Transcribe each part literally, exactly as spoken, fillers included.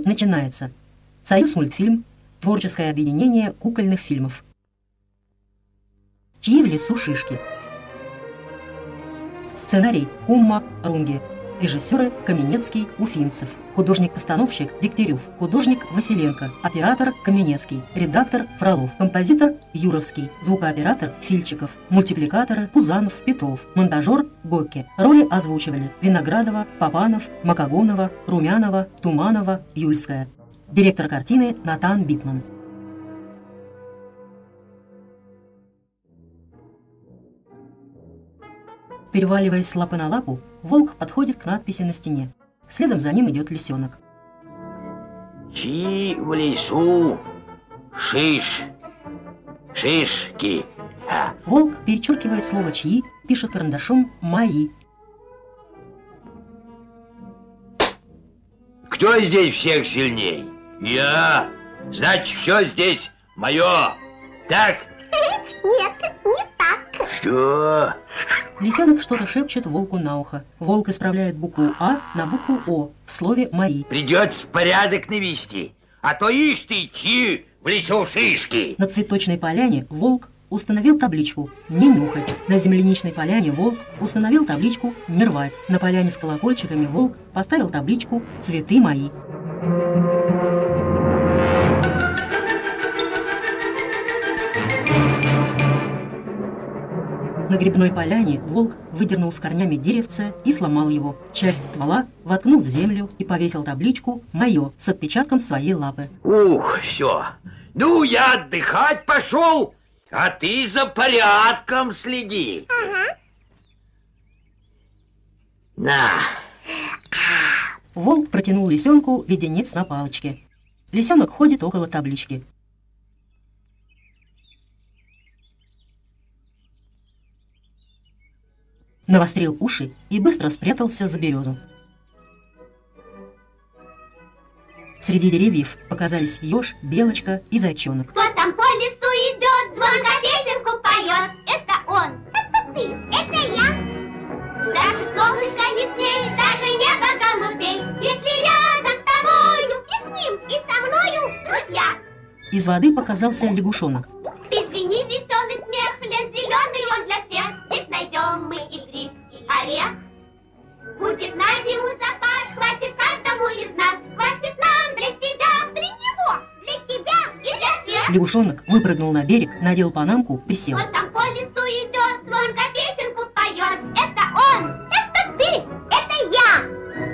начинается. Союзмультфильм – творческое объединение кукольных фильмов. Чьи в лесу шишки. Сценарий Умма Рунге. Режиссеры Каменецкий, Уфимцев. Художник-постановщик Дегтярев. Художник Василенко. Оператор Каменецкий. Редактор Фролов. Композитор Юровский. Звукооператор Фильчиков. Мультипликаторы Пузанов, Петров. Монтажер Гокке. Роли озвучивали Виноградова, Попанов, Макогонова, Румянова, Туманова, Юльская. Директор картины Натан Битман. Переваливаясь с лапы на лапу, волк подходит к надписи на стене. Следом за ним идет лисенок. Чьи в лесу шиш, шишки. А. Волк перечеркивает слово «чьи», пишет карандашом «мои». Кто здесь всех сильней? Я. Значит, все здесь мое. Так? Нет, не так. Что? Лисенок что-то шепчет волку на ухо. Волк исправляет букву «А» на букву «О» в слове «мои». Придется порядок навести. А то ишь ты, чьи в лесу шишки. На цветочной поляне волк установил табличку «Не нюхать». На земляничной поляне волк установил табличку «Не рвать». На поляне с колокольчиками волк поставил табличку «Цветы мои». На грибной поляне волк выдернул с корнями деревце и сломал его. Часть ствола воткнул в землю и повесил табличку «Мое» с отпечатком своей лапы. Ух, все. Ну, я отдыхать пошел, а ты за порядком следи. Ага. На. Волк протянул лисенку леденец на палочке. Лисенок ходит около таблички. Навострил уши и быстро спрятался за березу. Среди деревьев показались еж, белочка и зайчонок. Кто там по лесу идет, звонко песенку поет? Это он, это ты, это я. Даже солнышко не смей, даже небо голубей, если рядом с тобою и с ним, и со мною друзья. Из воды показался лягушонок. Ты извини, веселый смех, лес зеленый он для всех. Здесь найдем мы и гриб, и орех. Будет на зиму запас, хватит каждому из нас. Хватит нам для себя, для него, для тебя и для всех. Лягушонок выпрыгнул на берег, надел панамку, присел. Вот там по лесу идет, звонко песенку поет. Это он, это ты, это я.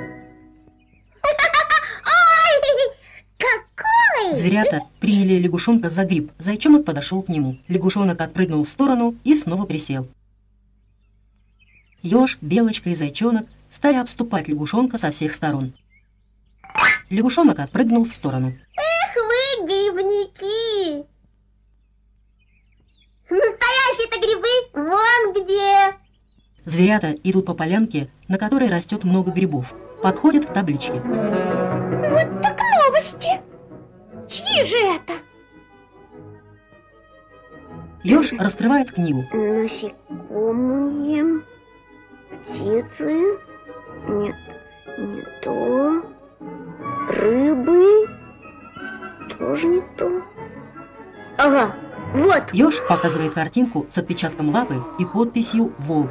Ой, какой! Зверята приняли лягушонка за гриб. Зайчонок подошел к нему. Лягушонок отпрыгнул в сторону и снова присел. Еж, белочка и зайчонок стали обступать лягушонка со всех сторон. Лягушонок отпрыгнул в сторону. Эх вы, грибники! Настоящие-то грибы вон где! Зверята идут по полянке, на которой растет много грибов. Подходят к табличке. Вот так новости! Чьи же это? Еж раскрывает книгу. Насекомые, птицы, нет, не то, рыбы, тоже не то. Ага, вот. Еж показывает картинку с отпечатком лапы и подписью «Волк».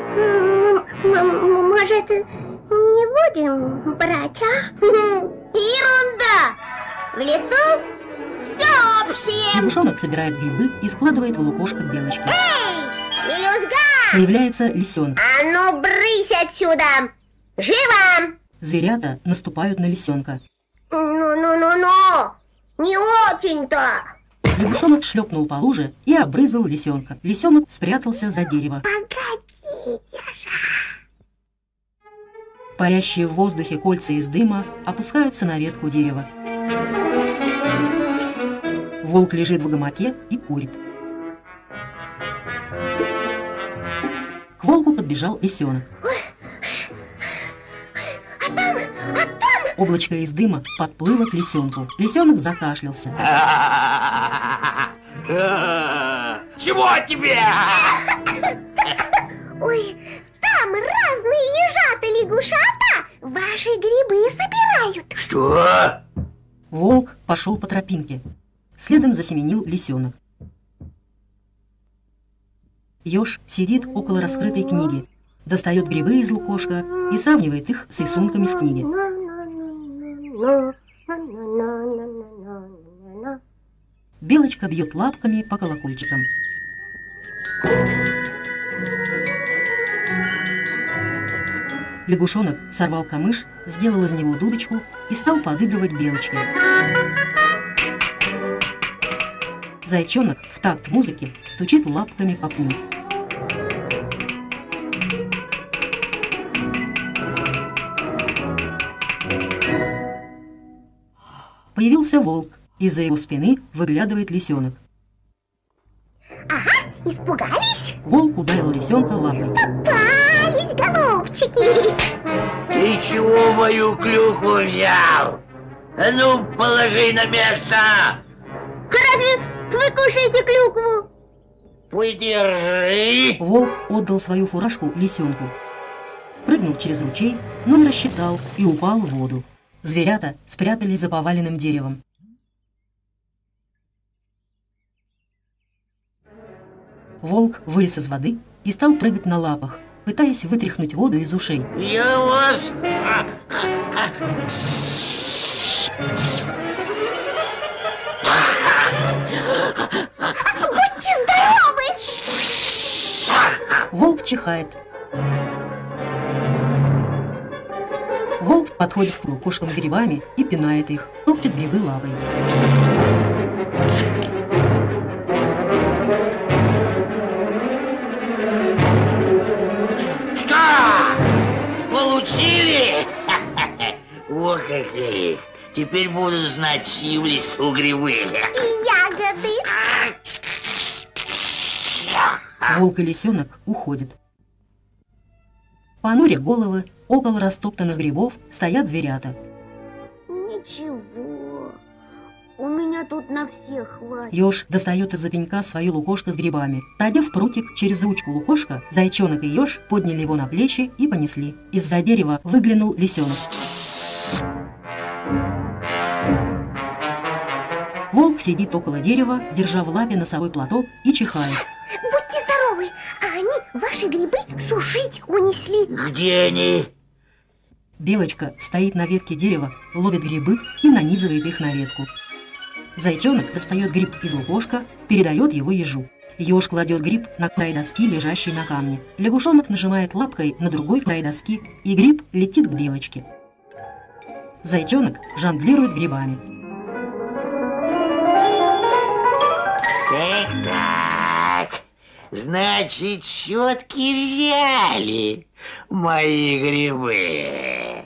Может, не будем брать, а? Ерунда! В лесу все общее. Лягушонок собирает грибы и складывает в лукошко белочки. Эй, мелюзга! Появляется лисенок. А ну, брысь отсюда! Живо! Зверята наступают на лисенка. Ну-ну-ну-ну! Не очень-то! Лягушонок шлепнул по луже и обрызгал лисенка. Лисенок спрятался за дерево. Погодите же! Парящие в воздухе кольца из дыма опускаются на ветку дерева. Волк лежит в гамаке и курит. К волку подбежал лисенок. А там, а там... Облачко из дыма подплыло к лисенку. Лисенок закашлялся. Чего тебе? Ой, там разные ежата-лягушата ваши грибы собирают. Что? Волк пошел по тропинке. Следом засеменил лисенок. Еж сидит около раскрытой книги, достает грибы из лукошка и сравнивает их с рисунками в книге. Белочка бьет лапками по колокольчикам. Лягушонок сорвал камыш, сделал из него дудочку и стал подыгрывать белочке. Зайчонок в такт музыки стучит лапками по пню. Появился волк. Из-за его спины выглядывает лисенок. Ага, испугались? Волк ударил лисенка лапой. Попались, голубчики! Ты чего мою клюкву взял? А ну, положи на место! Разве вы кушаете клюкву? Подержи! Волк отдал свою фуражку лисенку. Прыгнул через ручей, но не рассчитал и упал в воду. Зверята спрятались за поваленным деревом. Волк вылез из воды и стал прыгать на лапах, пытаясь вытряхнуть воду из ушей. Я вас... Будьте здоровы! Волк чихает. Волк подходит к лукошкам с грибами и пинает их, топчет грибы лапой. Что? Получили? О, какие! Теперь буду знать, чьи в лесу грибы. И ягоды! Волк и лисенок уходят. Понуря головы, около растоптанных грибов стоят зверята. Ничего, у меня тут на всех хватит. Еж достает из-за пенька свое лукошко с грибами. Продев прутик через ручку лукошка, зайчонок и еж подняли его на плечи и понесли. Из-за дерева выглянул лисенок. Волк сидит около дерева, держа в лапе носовой платок и чихает. Будьте здоровы, а они ваши грибы сушить унесли. Где они? Белочка стоит на ветке дерева, ловит грибы и нанизывает их на ветку. Зайчонок достает гриб из лукошка, передает его ежу. Еж кладет гриб на край доски, лежащей на камне. Лягушонок нажимает лапкой на другой край доски, и гриб летит к белочке. Зайчонок жонглирует грибами. Так-так, значит, щетки взяли мои грибы.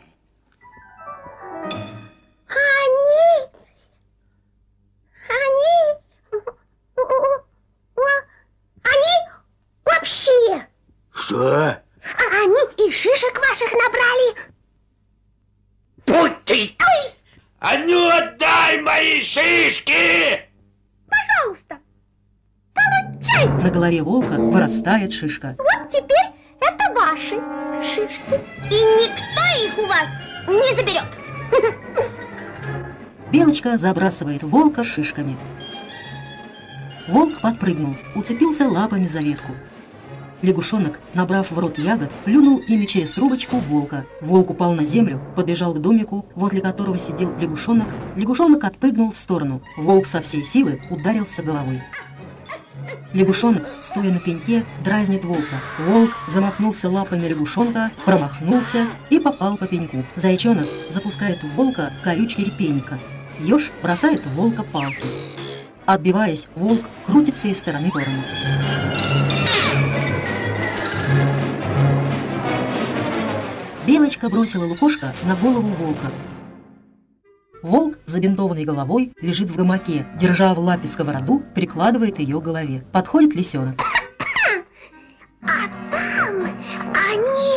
Они... Они... Они вообще... Что? А они и шишек ваших набрали. Будь ты! А ну отдай мои шишки! Пожалуйста, получайте. На голове волка вырастает шишка. Вот теперь это ваши шишки. И никто их у вас не заберет. Белочка забрасывает волка шишками. Волк подпрыгнул, уцепился лапами за ветку. Лягушонок, набрав в рот ягод, плюнул ими через трубочку в волка. Волк упал на землю, подбежал к домику, возле которого сидел лягушонок. Лягушонок отпрыгнул в сторону. Волк со всей силы ударился головой. Лягушонок, стоя на пеньке, дразнит волка. Волк замахнулся лапами лягушонка, промахнулся и попал по пеньку. Зайчонок запускает в волка колючки репейника. Еж бросает в волка палки. Отбиваясь, волк крутится из стороны в сторону. Белочка бросила лукошко на голову волка. Волк, забинтованный головой, лежит в гамаке, держа в лапе сковороду, прикладывает ее к голове. Подходит лисенок. А там они...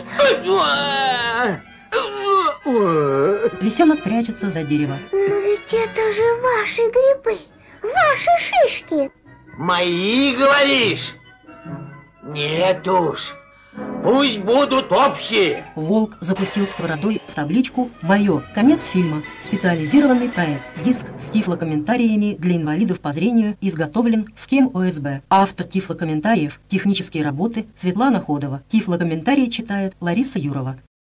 Лисенок прячется за дерево. Но ведь это же ваши грибы, ваши шишки. Мои, говоришь? Нет уж. Пусть будут общие. Волк запустил сковородой в табличку «Мое». Конец фильма. Специализированный проект. Диск с тифлокомментариями для инвалидов по зрению изготовлен в КЕМ ОСБ. Автор тифлокомментариев, технические работы Светлана Ходова. Тифлокомментарии читает Лариса Юрова.